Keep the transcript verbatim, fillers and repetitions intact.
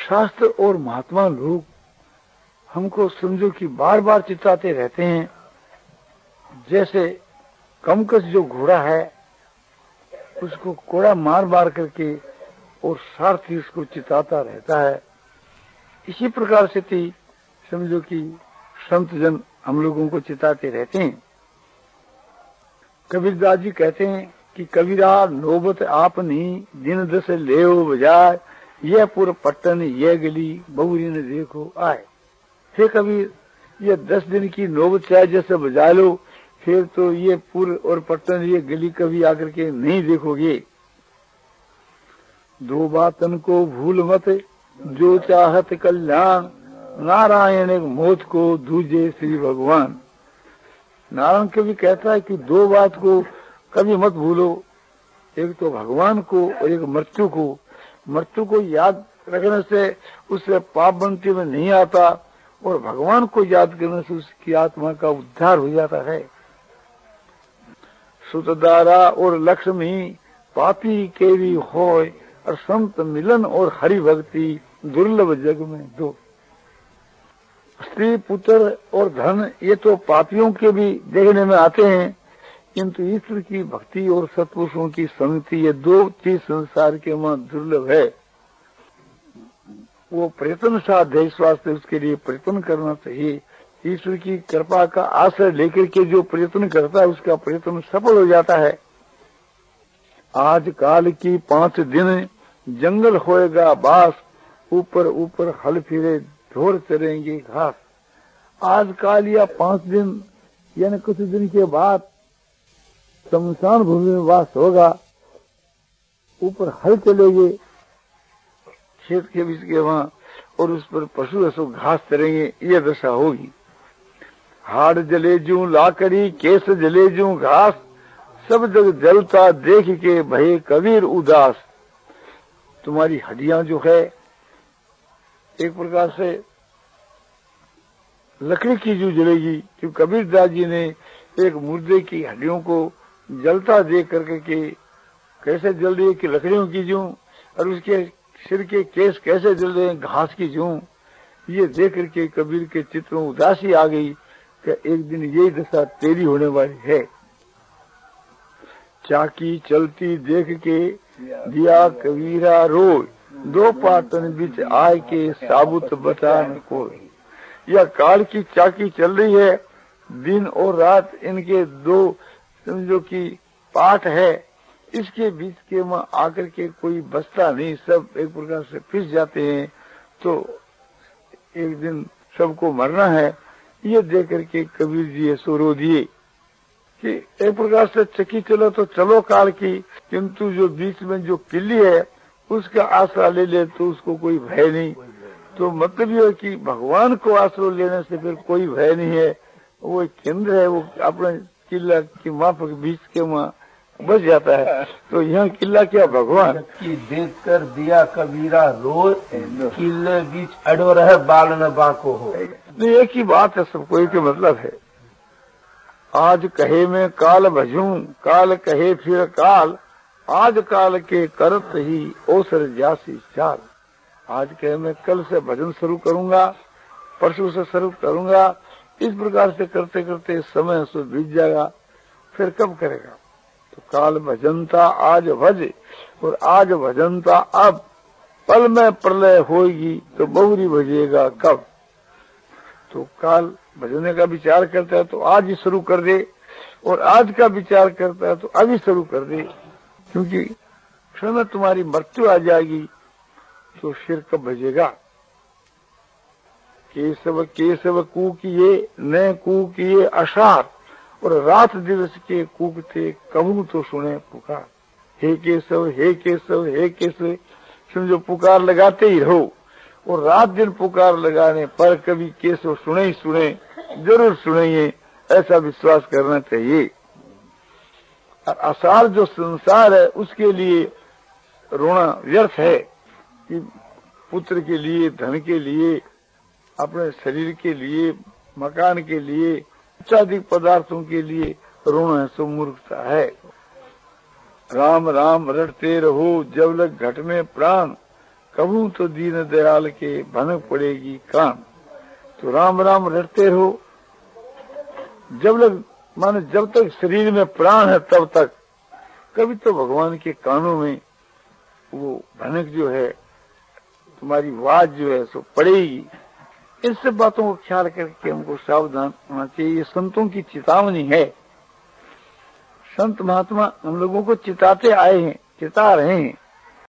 शास्त्र और महात्मा लोग हमको समझो कि बार बार चिताते रहते हैं। जैसे कमकस जो घोड़ा है उसको कोड़ा मार मार करके और सारथी उसको चिताता रहता है, इसी प्रकार से थी समझो कि संत जन हम लोगों को चिताते रहते हैं। कबीरदास जी कहते हैं कि कबीरा नौबत आपनी दिन दस लेओ बजाय, यह पुर पट्टन यह गली बहुरी न देखो आए। हे कबीर, ये दस दिन की नौबत चाहे जैसे बजा लो, फिर तो ये पुर और पट्टन ये गली कभी आकर के नहीं देखोगे। दो बातन को भूल मत जो चाहत कल्याण, नारायण एक मौत को दूजे श्री भगवान। नारायण कभी कहता है कि दो बात को कभी मत भूलो, एक तो भगवान को और एक मृत्यु को। मृत्यु को याद रखने से उससे पाप बनती में नहीं आता, और भगवान को याद करने से उसकी आत्मा का उद्धार हो जाता है। सुतदारा और लक्ष्मी पापी के भी होय, और संत मिलन और हरि भक्ति दुर्लभ जग में दो। स्त्री पुत्र और धन ये तो पापियों के भी देखने में आते हैं, किंतु ईश्वर की भक्ति और सत्पुरुषों की संगति ये दो चीज संसार के वहां दुर्लभ है। वो प्रयत्न साध्य है, इस वास्ते उसके लिए प्रयत्न करना चाहिए। ईश्वर की कृपा का आश्रय लेकर के जो प्रयत्न करता है उसका प्रयत्न सफल हो जाता है। आज काल की पांच दिन जंगल होएगा बास, ऊपर ऊपर हल फिरे ढोर चरेंगे घास। आज काल या पांच दिन यानी कुछ दिन के बाद शमशान भूमि में वास होगा, ऊपर हल चलेंगे खेत के बीच के वहां, और उस पर पशु असो घास चरेंगे, ये दशा होगी। हाड़ जले जू लाकड़ी केस जले जू घास, सब जग जलता देख के भये कबीर उदास। तुम्हारी हड्डियां जो है एक प्रकार से लकड़ी की जो जलेगी, क्योंकि कबीरदास जी ने एक मुर्दे की हड्डियों को जलता देख करके के कैसे जल रही है कि लकड़ियों की जूं, और उसके सिर के केस कैसे जल रहे हैं घास की जूं, ये देख करके कबीर के चित्त में उदासी आ गई कि एक दिन यही दशा तेरी होने वाली है। चाकी चलती देख के दिया कबीरा रोय, दो पाटन बीच आय के साबुत बता न कोई। यह काल की चाकी चल रही है, दिन और रात इनके दो समझो कि पाठ है, इसके बीच के में आकर के कोई बचता नहीं, सब एक प्रकार से फिस जाते हैं। तो एक दिन सबको मरना है, ये देख करके कबीर जी ऐसो रो दिए कि एक प्रकार से चक्की चलो तो चलो काल की, किंतु जो बीच में जो किल्ली है उसका आसरा ले ले तो उसको कोई भय नहीं। तो मतलब ये कि भगवान को आश्रय लेने से फिर कोई भय नहीं है, वो एक केंद्र है, वो अपने किला की माफक बीच के वहाँ बच जाता है। तो यहाँ किला क्या भगवान की देख कर दिया कबीरा रोज, किले बीच अड़ो रहे बाल न बाको हो। नहीं, एक ही बात है, सबको एक ही मतलब है। आज कहे मैं काल भजूं, काल कहे फिर काल, आज काल के करत ही ओसर जासी चाल। आज कहे मैं कल से भजन शुरू करूंगा, परसों से शुरू करूंगा, इस प्रकार से करते करते समय सो बीत जाएगा, फिर कब करेगा। तो काल भजनता आज भज, और आज भजनता अब, पल में प्रलय होगी तो बहुरी भजेगा कब। तो काल भजने का विचार करता है तो आज ही शुरू कर दे, और आज का विचार करता है तो अभी शुरू कर दे, क्योंकि क्षण में तुम्हारी मृत्यु आ जाएगी तो फिर कब भजेगा। केशव केशव कूकिए न कूकिए अषाढ़, और रात दिवस के कूकते कहूं तो सुने पुकार। हे केशव हे केशव हे केशव, समझो पुकार लगाते ही रहो, और रात दिन पुकार लगाने पर कभी केशव सुने ही सुने, जरूर सुनेंगे, ऐसा विश्वास करना चाहिए। और आषाढ़ जो संसार है उसके लिए रोना व्यर्थ है, कि पुत्र के लिए, धन के लिए, अपने शरीर के लिए, मकान के लिए, इत्यादि पदार्थों के लिए रोना है सो मूर्खता है। राम राम रटते रहो जब लग घट में प्राण, कबू तो दीन दयाल के भनक पड़ेगी कान। तो राम राम रटते रहो जब लग माने जब तक शरीर में प्राण है तब तक। कभी तो भगवान के कानों में वो भनक जो है तुम्हारी आवाज जो है सो पड़ेगी। इन सब बातों को ख्याल करके हमको सावधान होना चाहिए। ये संतों की चेतावनी है। संत महात्मा हम लोगों को चिताते आए हैं, चिता रहे हैं।